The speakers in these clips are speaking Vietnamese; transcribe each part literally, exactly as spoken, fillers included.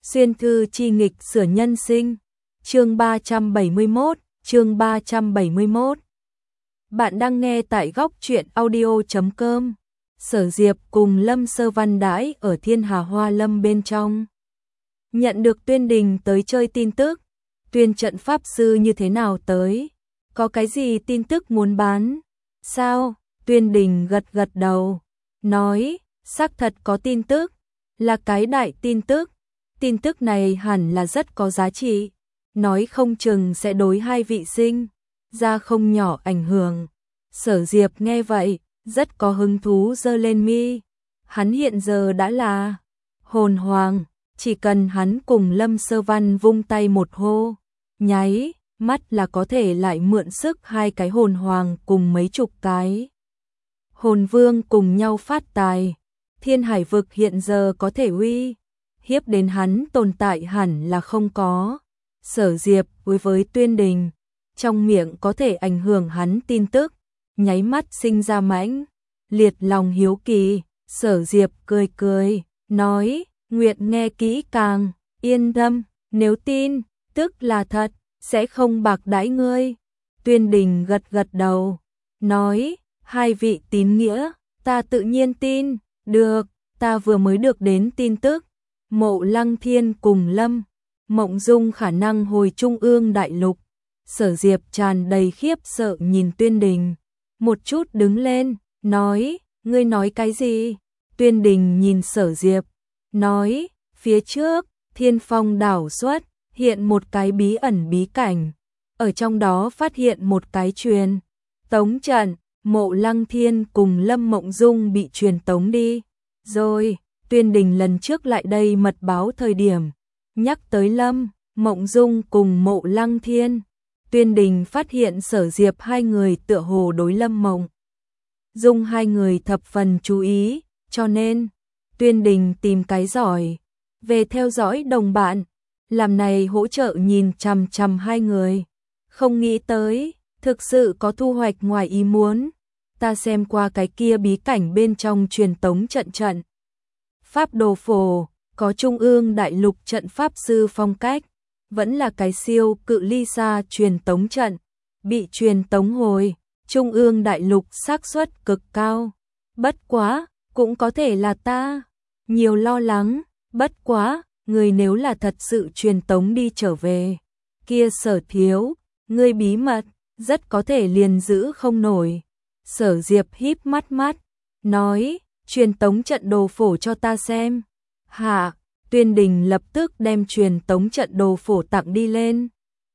Xuyên thư chi nghịch sửa nhân sinh. Chương ba trăm bảy mươi mốt, chương ba trăm bảy mươi mốt. Bạn đang nghe tại góc truyện audio chấm com. Sở Diệp cùng Lâm Sơ Văn đãi ở Thiên Hà Hoa Lâm bên trong. Nhận được Tuyên Đình tới chơi tin tức, Tuyên trận pháp sư như thế nào tới? Có cái gì tin tức muốn bán? Sao? Tuyên Đình gật gật đầu, nói, xác thật có tin tức, là cái đại tin tức. Tin tức này hẳn là rất có giá trị, nói không chừng sẽ đối hai vị sinh ra không nhỏ ảnh hưởng. Sở Diệp nghe vậy, rất có hứng thú giơ lên mi. Hắn hiện giờ đã là hồn hoàng, chỉ cần hắn cùng Lâm Sơ Văn vung tay một hô, nháy mắt là có thể lại mượn sức hai cái hồn hoàng cùng mấy chục cái hồn vương cùng nhau phát tài. Thiên Hải vực hiện giờ có thể uy hiếp đến hắn tồn tại hẳn là không có. Sở Diệp với với Tuyên Đình, trong miệng có thể ảnh hưởng hắn tin tức, nháy mắt sinh ra mãnh liệt lòng hiếu kỳ. Sở Diệp cười cười, nói, nguyện nghe kỹ càng, yên tâm, nếu tin tức là thật, sẽ không bạc đãi ngươi. Tuyên Đình gật gật đầu, nói, hai vị tín nghĩa, ta tự nhiên tin, được, ta vừa mới được đến tin tức, Mộ Lăng Thiên cùng Lâm Mộng Dung khả năng hồi Trung ương đại lục. Sở Diệp tràn đầy khiếp sợ nhìn Tuyên Đình, một chút đứng lên, nói, ngươi nói cái gì? Tuyên Đình nhìn Sở Diệp, nói, phía trước, Thiên Phong đảo xuất hiện một cái bí ẩn bí cảnh, ở trong đó phát hiện một cái truyền tống trận, Mộ Lăng Thiên cùng Lâm Mộng Dung bị truyền tống đi. Rồi, Tuyên Đình lần trước lại đây mật báo thời điểm, nhắc tới Lâm Mộng Dung cùng Mộ Lăng Thiên. Tuyên Đình phát hiện Sở Diệp hai người tựa hồ đối Lâm Mộng Dung hai người thập phần chú ý, cho nên Tuyên Đình tìm cái giỏi về theo dõi đồng bạn, làm này hỗ trợ nhìn chằm chằm hai người. Không nghĩ tới, thực sự có thu hoạch ngoài ý muốn. Ta xem qua cái kia bí cảnh bên trong truyền tống trận trận pháp đồ phổ, có Trung ương đại lục trận pháp sư phong cách, vẫn là cái siêu cự ly xa truyền tống trận, bị truyền tống hồi Trung ương đại lục xác suất cực cao. Bất quá, cũng có thể là ta nhiều lo lắng, bất quá, người nếu là thật sự truyền tống đi trở về, kia Sở thiếu, ngươi bí mật, rất có thể liền giữ không nổi. Sở Diệp híp mắt mắt, nói, truyền tống trận đồ phổ cho ta xem. Hạ, Tuyên Đình lập tức đem truyền tống trận đồ phổ tặng đi lên.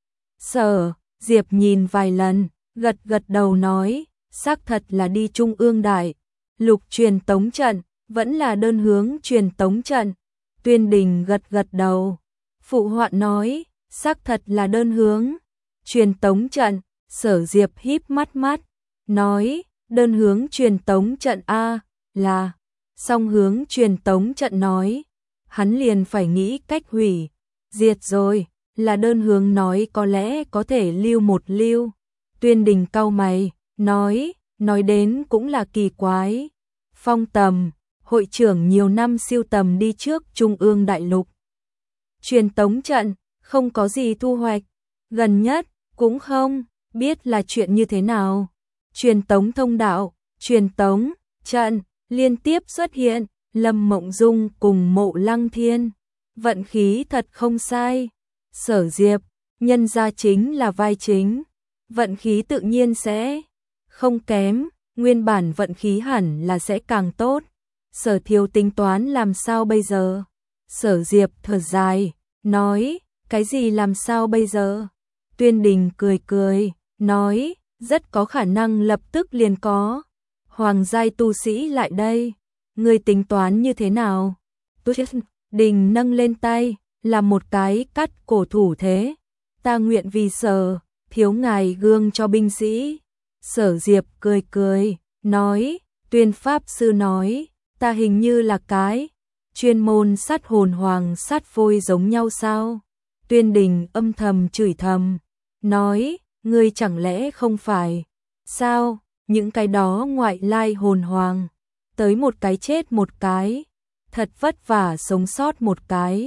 Sở Diệp nhìn vài lần, gật gật đầu nói, xác thật là đi Trung ương đại lục truyền tống trận, vẫn là đơn hướng truyền tống trận. Tuyên Đình gật gật đầu, phụ họa nói, xác thật là đơn hướng truyền tống trận. Sở Diệp híp mắt mắt, nói, đơn hướng truyền tống trận a, là song hướng truyền tống trận nói, hắn liền phải nghĩ cách hủy diệt rồi, là đơn hướng nói có lẽ có thể lưu một lưu. Tuyên Đình cau mày, nói, nói đến cũng là kỳ quái. Phong Tầm, hội trưởng nhiều năm siêu tầm đi trước Trung ương đại lục truyền tống trận, không có gì thu hoạch, gần nhất cũng không biết là chuyện như thế nào. Truyền tống thông đạo, truyền tống trận liên tiếp xuất hiện, Lâm Mộng Dung cùng Mộ Lăng Thiên, vận khí thật không sai. Sở Diệp, nhân ra chính là vai chính, vận khí tự nhiên sẽ không kém, nguyên bản vận khí hẳn là sẽ càng tốt. Sở thiếu tính toán làm sao bây giờ? Sở Diệp thở dài, nói, cái gì làm sao bây giờ? Tuyên Đình cười cười, nói, rất có khả năng lập tức liền có hoàng giai tu sĩ lại đây. Người tính toán như thế nào? Tuyên Đình nâng lên tay, là một cái cắt cổ thủ thế. Ta nguyện vì Sở thiếu ngài gương cho binh sĩ. Sở Diệp cười cười, nói, Tuyên pháp sư nói, ta hình như là cái chuyên môn sát hồn hoàng sát phôi giống nhau sao? Tuyên Đình âm thầm chửi thầm, nói, ngươi chẳng lẽ không phải sao? Những cái đó ngoại lai hồn hoàng, tới một cái chết một cái, thật vất vả sống sót một cái,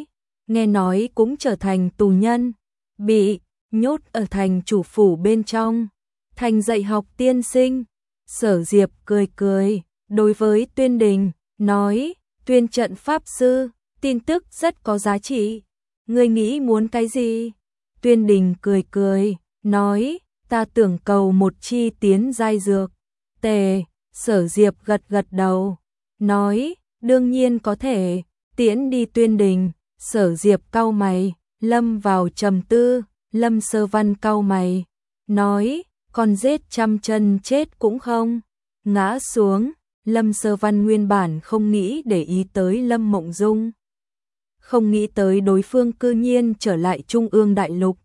nghe nói cũng trở thành tù nhân, bị nhốt ở thành chủ phủ bên trong, thành dạy học tiên sinh. Sở Diệp cười cười, đối với Tuyên Đình, nói, Tuyên trận pháp sư, tin tức rất có giá trị. Ngươi nghĩ muốn cái gì? Tuyên Đình cười cười, nói, ta tưởng cầu một chi tiến giai dược. Tề, Sở Diệp gật gật đầu, nói, đương nhiên có thể, tiễn đi Tuyên Đình. Sở Diệp cau mày, lâm vào trầm tư. Lâm Sơ Văn cau mày, nói, còn giết trăm chân chết cũng không ngã xuống. Lâm Sơ Văn nguyên bản không nghĩ để ý tới Lâm Mộng Dung, không nghĩ tới đối phương cư nhiên trở lại Trung ương đại lục.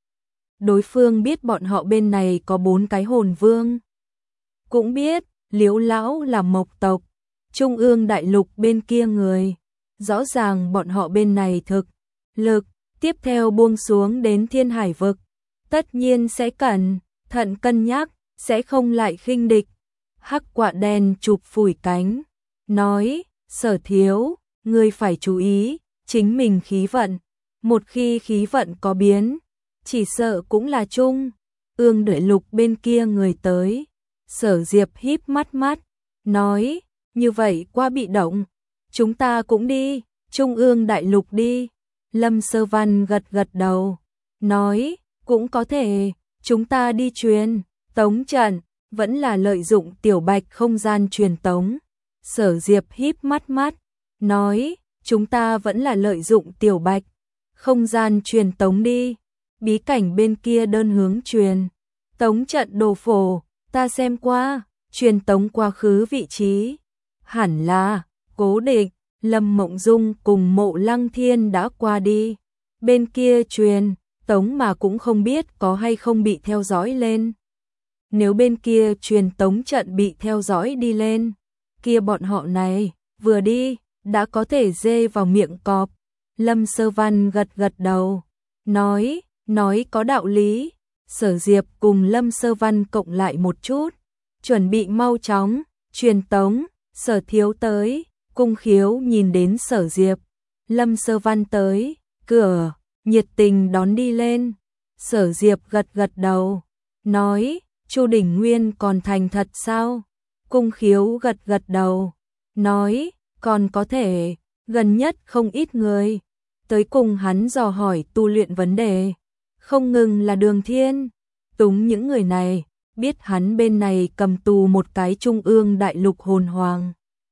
Đối phương biết bọn họ bên này có bốn cái hồn vương, cũng biết Liễu lão là Mộc tộc, Trung ương đại lục bên kia người, rõ ràng bọn họ bên này thực lực tiếp theo buông xuống đến Thiên Hải vực, tất nhiên sẽ cẩn thận cân nhắc, sẽ không lại khinh địch. Hắc quạ đen chụp phủi cánh, nói, Sở thiếu, ngươi phải chú ý chính mình khí vận, một khi khí vận có biến, chỉ sợ cũng là Trung ương đại lục bên kia người tới. Sở Diệp híp mắt mắt, nói, như vậy quá bị động, chúng ta cũng đi Trung ương đại lục đi. Lâm Sơ Văn gật gật đầu, nói, cũng có thể, chúng ta đi truyền tống trận, vẫn là lợi dụng tiểu bạch không gian truyền tống. Sở Diệp híp mắt mắt, nói, chúng ta vẫn là lợi dụng tiểu bạch không gian truyền tống đi. Bí cảnh bên kia đơn hướng truyền tống trận đồ phổ, ta xem qua, truyền tống quá khứ vị trí hẳn là cố định. Lâm Mộng Dung cùng Mộ Lăng Thiên đã qua đi, bên kia truyền tống mà cũng không biết có hay không bị theo dõi lên. Nếu bên kia truyền tống trận bị theo dõi đi lên, kia bọn họ này vừa đi đã có thể dê vào miệng cọp. Lâm Sơ Văn gật gật đầu, nói, nói có đạo lý. Sở Diệp cùng Lâm Sơ Văn cộng lại một chút, chuẩn bị mau chóng truyền tống. Sở thiếu tới. Cung Khiếu nhìn đến Sở Diệp, Lâm Sơ Văn tới, cửa, nhiệt tình đón đi lên. Sở Diệp gật gật đầu, nói, Chu Đỉnh Nguyên còn thành thật sao? Cung Khiếu gật gật đầu, nói, còn có thể, gần nhất không ít người tới cùng hắn dò hỏi tu luyện vấn đề, không ngừng là Đường Thiên, Túng những người này, biết hắn bên này cầm tù một cái Trung ương đại lục hồn hoàng.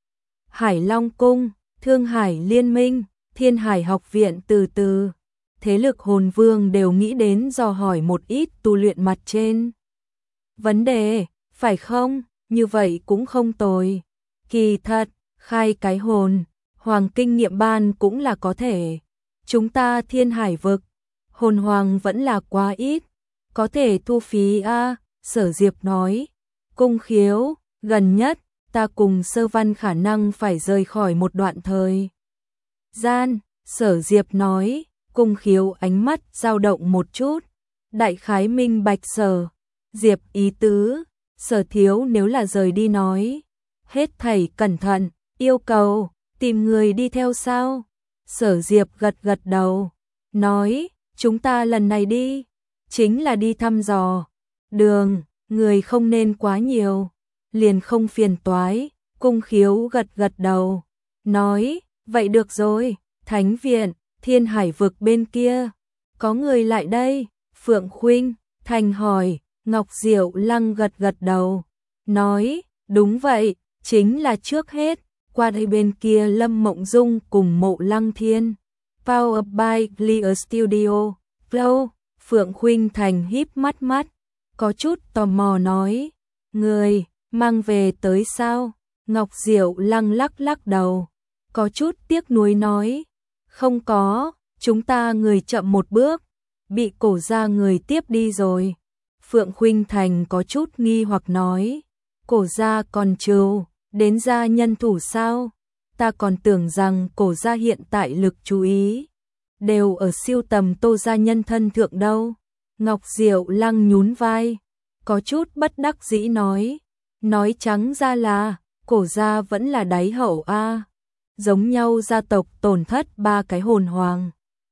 Hải Long Cung, Thương Hải Liên Minh, Thiên Hải Học Viện từ từ, thế lực hồn vương đều nghĩ đến dò hỏi một ít tu luyện mặt trên vấn đề, phải không? Như vậy cũng không tồi. Kỳ thật, khai cái hồn hoàng kinh nghiệm ban cũng là có thể. Chúng ta Thiên Hải vực, hồn hoàng vẫn là quá ít, có thể thu phí a. Sở Diệp nói, Cung Khiếu, gần nhất ta cùng Sơ Văn khả năng phải rời khỏi một đoạn thời gian. Sở Diệp nói, Cung Khiếu ánh mắt dao động một chút, đại khái minh bạch Sở Diệp ý tứ. Sở thiếu nếu là rời đi nói, hết thảy cẩn thận, yêu cầu tìm người đi theo sao? Sở Diệp gật gật đầu, nói, chúng ta lần này đi chính là đi thăm dò đường, người không nên quá nhiều, liền không phiền toái. Cung Khiếu gật gật đầu, nói, vậy được rồi. Thánh viện, Thiên Hải vực bên kia, có người lại đây? Phượng Khuynh Thành hỏi. Ngọc Diệu Lăng gật gật đầu, nói, đúng vậy, chính là trước hết, qua đây bên kia Lâm Mộng Dung cùng Mộ Lăng Thiên. Power by Clear Studio, Flow. Phượng Khuynh Thành híp mắt mắt, có chút tò mò nói, người mang về tới sao? Ngọc Diệu Lăng lắc lắc đầu, có chút tiếc nuối nói, không có, chúng ta người chậm một bước, bị cổ gia người tiếp đi rồi. Phượng Khuynh Thành có chút nghi hoặc nói, cổ gia còn trừ đến gia nhân thủ sao? Ta còn tưởng rằng cổ gia hiện tại lực chú ý đều ở siêu tầm Tô gia nhân thân thượng đâu. Ngọc Diệu Lăng nhún vai, có chút bất đắc dĩ nói, nói trắng ra là cổ gia vẫn là đáy hậu a, giống nhau gia tộc tổn thất ba cái hồn hoàng,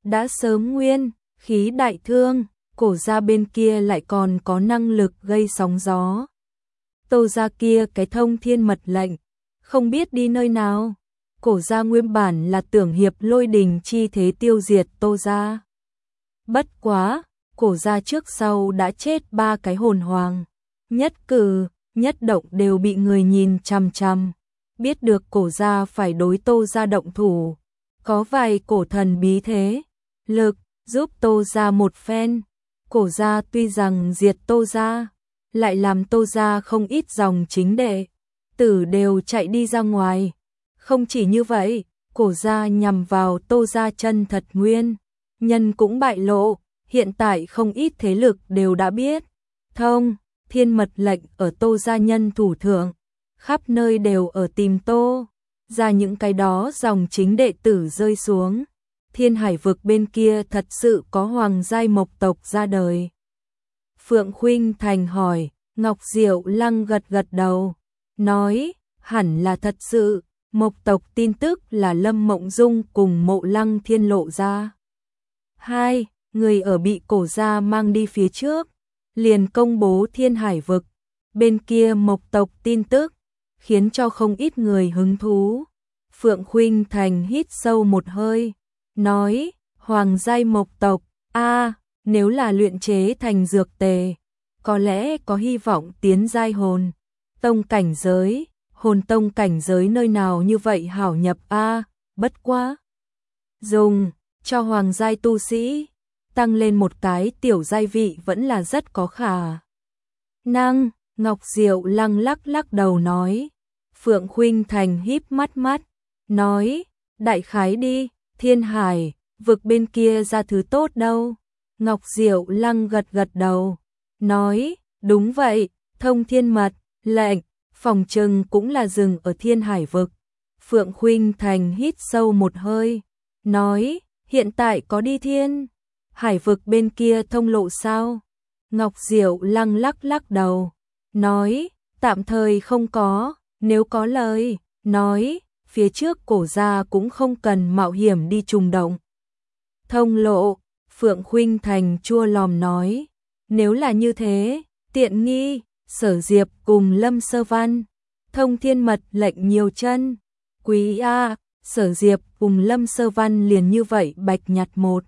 đã sớm nguyên, khí đại thương, Cổ gia bên kia lại còn có năng lực gây sóng gió. Tô gia kia cái thông thiên mật lệnh, không biết đi nơi nào. Cổ gia nguyên bản là tưởng hiệp lôi đình chi thế tiêu diệt Tô gia. Bất quá, Cổ gia trước sau đã chết ba cái hồn hoàng. Nhất cử, nhất động đều bị người nhìn chằm chằm. Biết được Cổ gia phải đối Tô gia động thủ. Có vài cổ thần bí thế lực giúp Tô gia một phen. Cổ gia tuy rằng diệt Tô gia, lại làm Tô gia không ít dòng chính đệ tử đều chạy đi ra ngoài. Không chỉ như vậy, Cổ gia nhằm vào Tô gia chân thật nguyên nhân cũng bại lộ, hiện tại không ít thế lực đều đã biết. Thông thiên mật lệnh ở Tô gia nhân thủ thượng, khắp nơi đều ở tìm Tô gia những cái đó dòng chính đệ tử rơi xuống. Thiên Hải vực bên kia thật sự có hoàng giai mộc tộc ra đời. Phượng Khuynh Thành hỏi, Ngọc Diệu Lăng gật gật đầu, nói, hẳn là thật sự, mộc tộc tin tức là Lâm Mộng Dung cùng Mộ Lăng Thiên lộ ra. Hai người ở bị Cổ gia mang đi phía trước, liền công bố Thiên Hải vực, bên kia mộc tộc tin tức, khiến cho không ít người hứng thú. Phượng Khuynh Thành hít sâu một hơi, nói, hoàng giai mộc tộc, a nếu là luyện chế thành dược tề, có lẽ có hy vọng tiến giai hồn tông cảnh giới. Hồn tông cảnh giới nơi nào như vậy hảo nhập a, bất quá dùng cho hoàng giai tu sĩ tăng lên một cái tiểu giai vị vẫn là rất có khả năng. Ngọc Diệu Lăng lắc lắc đầu nói. Phượng Khuynh Thành híp mắt mắt, nói, đại khái đi, Thiên Hải vực bên kia ra thứ tốt đâu. Ngọc Diệu Lăng gật gật đầu, nói, đúng vậy, thông thiên mật lệnh, phòng trừng cũng là dừng ở Thiên Hải vực. Phượng Khuynh Thành hít sâu một hơi, nói, hiện tại có đi Thiên Hải vực bên kia thông lộ sao? Ngọc Diệu Lăng lắc lắc đầu, nói, tạm thời không có, nếu có lời, nói, phía trước Cổ gia cũng không cần mạo hiểm đi trùng động thông lộ. Phượng Khuynh Thành chua lòm nói, nếu là như thế, tiện nghi, Sở Diệp cùng Lâm Sơ Văn, thông thiên mật lệnh nhiều chân, quý a, Sở Diệp cùng Lâm Sơ Văn liền như vậy bạch nhặt một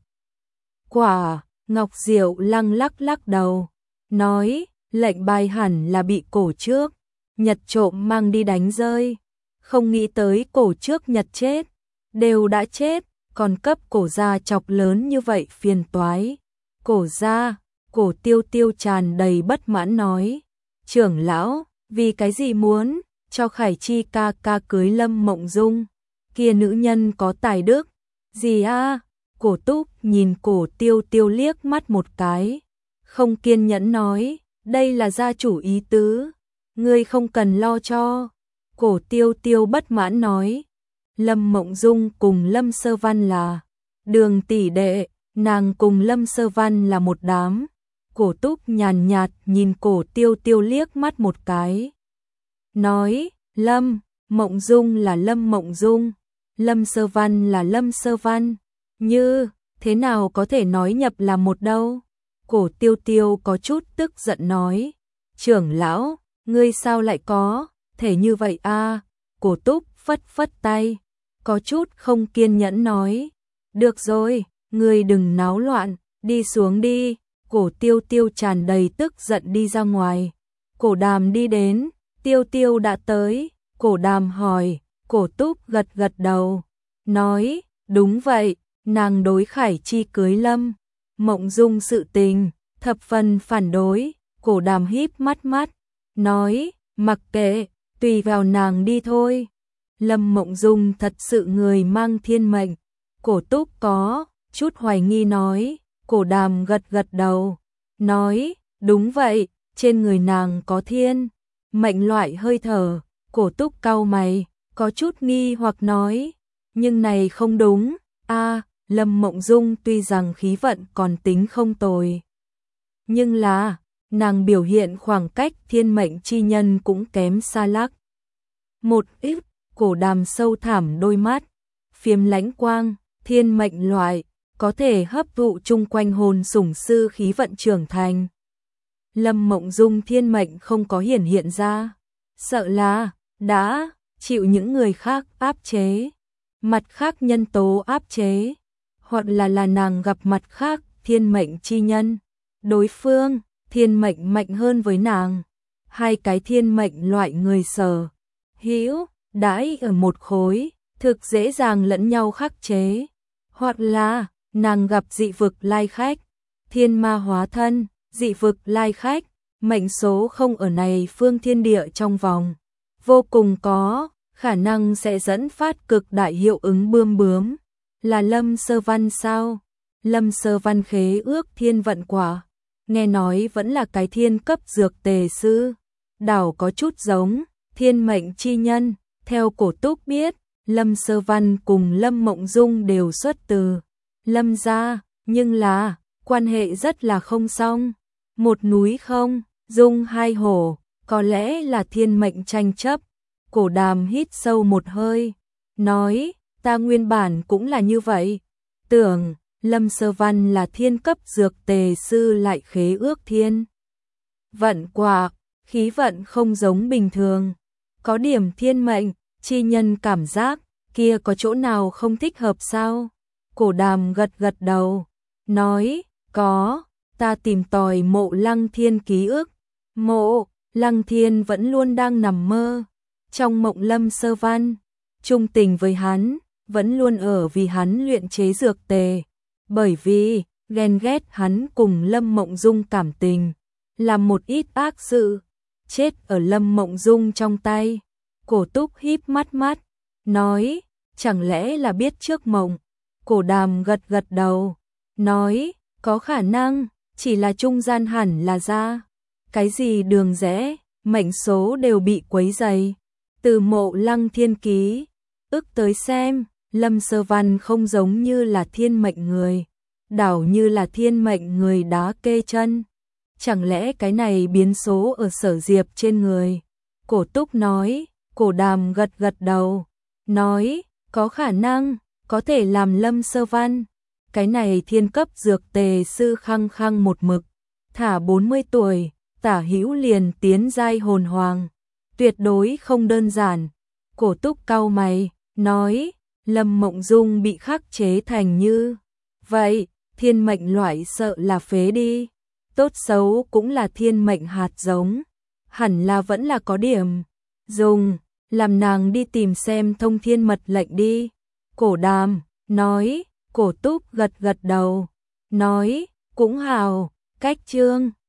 quả. Ngọc Diệu Lăng lắc lắc đầu, nói, lệnh bài hẳn là bị Cổ trước Nhật trộm mang đi đánh rơi, không nghĩ tới Cổ trước Nhật chết, đều đã chết, còn cấp Cổ gia chọc lớn như vậy phiền toái. Cổ gia, Cổ Tiêu Tiêu tràn đầy bất mãn nói, trưởng lão, vì cái gì muốn cho Khải Chi ca ca cưới Lâm Mộng Dung, kia nữ nhân có tài đức gì a? Cổ Túc nhìn Cổ Tiêu Tiêu liếc mắt một cái, không kiên nhẫn nói, đây là gia chủ ý tứ, ngươi không cần lo cho. Cổ Tiêu Tiêu bất mãn nói, Lâm Mộng Dung cùng Lâm Sơ Văn là đường tỷ đệ, nàng cùng Lâm Sơ Văn là một đám. Cổ Túc nhàn nhạt nhìn Cổ Tiêu Tiêu liếc mắt một cái, nói, Lâm Mộng Dung là Lâm Mộng Dung, Lâm Sơ Văn là Lâm Sơ Văn, như thế nào có thể nói nhập là một đâu. Cổ Tiêu Tiêu có chút tức giận nói, trưởng lão, ngươi sao lại có thể như vậy a? Cổ Túc phất phất tay, có chút không kiên nhẫn nói, được rồi, ngươi đừng náo loạn, đi xuống đi. Cổ Tiêu Tiêu tràn đầy tức giận đi ra ngoài. Cổ Đàm đi đến, Tiêu Tiêu đã tới. Cổ Đàm hỏi, Cổ Túc gật gật đầu, nói, đúng vậy, nàng đối Khải Chi cưới Lâm Mộng Dung sự tình thập phần phản đối. Cổ Đàm híp mắt mắt, nói, mặc kệ, tùy vào nàng đi thôi. Lâm Mộng Dung thật sự người mang thiên mệnh. Cổ Túc có chút hoài nghi nói. Cổ Đàm gật gật đầu, nói, đúng vậy, trên người nàng có thiên mệnh loại hơi thở. Cổ Túc cau mày, có chút nghi hoặc nói, nhưng này không đúng, a, Lâm Mộng Dung tuy rằng khí vận còn tính không tồi, nhưng là, nàng biểu hiện khoảng cách thiên mệnh chi nhân cũng kém xa lắc một ít. Cổ Đàm sâu thẳm đôi mắt, phiếm lánh quang, thiên mệnh loại, có thể hấp thụ chung quanh hồn sủng sư khí vận trưởng thành. Lâm Mộng Dung thiên mệnh không có hiển hiện ra, sợ là đã chịu những người khác áp chế, mặt khác nhân tố áp chế, hoặc là là nàng gặp mặt khác thiên mệnh chi nhân, đối phương thiên mệnh mạnh hơn với nàng, hai cái thiên mệnh loại người sở hữu đãi ở một khối, thực dễ dàng lẫn nhau khắc chế, hoặc là nàng gặp dị vực lai khách, thiên ma hóa thân, dị vực lai khách, mệnh số không ở này phương thiên địa trong vòng, vô cùng có khả năng sẽ dẫn phát cực đại hiệu ứng bươm bướm. Là Lâm Sơ Văn sao? Lâm Sơ Văn khế ước thiên vận quả, nghe nói vẫn là cái thiên cấp dược tề sư, đảo có chút giống thiên mệnh chi nhân. Theo cổ túc biết, Lâm Sơ Văn cùng Lâm Mộng Dung đều xuất từ Lâm gia, nhưng là quan hệ rất là không song. Một núi không, dung hai hổ, có lẽ là thiên mệnh tranh chấp. Cổ Đàm hít sâu một hơi, nói, ta nguyên bản cũng là như vậy. Tưởng, Lâm Sơ Văn là thiên cấp dược tề sư lại khế ước thiên vận quả, khí vận không giống bình thường. Có điểm thiên mệnh, chi nhân cảm giác, kia có chỗ nào không thích hợp sao? Cổ Đàm gật gật đầu, nói, có, ta tìm tòi Mộ Lăng Thiên ký ức. Mộ Lăng Thiên vẫn luôn đang nằm mơ. Trong mộng Lâm Sơ Văn, trung tình với hắn, vẫn luôn ở vì hắn luyện chế dược tề. Bởi vì, ghen ghét hắn cùng Lâm Mộng Dung cảm tình, làm một ít ác sự, chết ở Lâm Mộng Dung trong tay. Cổ Túc híp mắt mắt, nói, chẳng lẽ là biết trước mộng? Cổ Đàm gật gật đầu, nói, có khả năng, chỉ là trung gian hẳn là ra. Cái gì đường rẽ, mệnh số đều bị quấy dày. Từ Mộ Lăng Thiên ký ức tới xem, Lâm Sơ Văn không giống như là thiên mệnh người, đảo như là thiên mệnh người đá kê chân. Chẳng lẽ cái này biến số ở Sở Diệp trên người? Cổ Túc nói. Cổ Đàm gật gật đầu, nói, có khả năng, có thể làm Lâm Sơ Văn. Cái này thiên cấp dược tề sư khăng khăng một mực, thả bốn mươi tuổi, tả hữu liền tiến giai hồn hoàng, tuyệt đối không đơn giản. Cổ Túc cau mày, nói, Lâm Mộng Dung bị khắc chế thành như vậy, thiên mệnh loại sợ là phế đi, tốt xấu cũng là thiên mệnh hạt giống, hẳn là vẫn là có điểm dùng, làm nàng đi tìm xem thông thiên mật lệnh đi. Cổ Đàm nói. Cổ Túc gật gật đầu, nói, cũng hào, cách chương.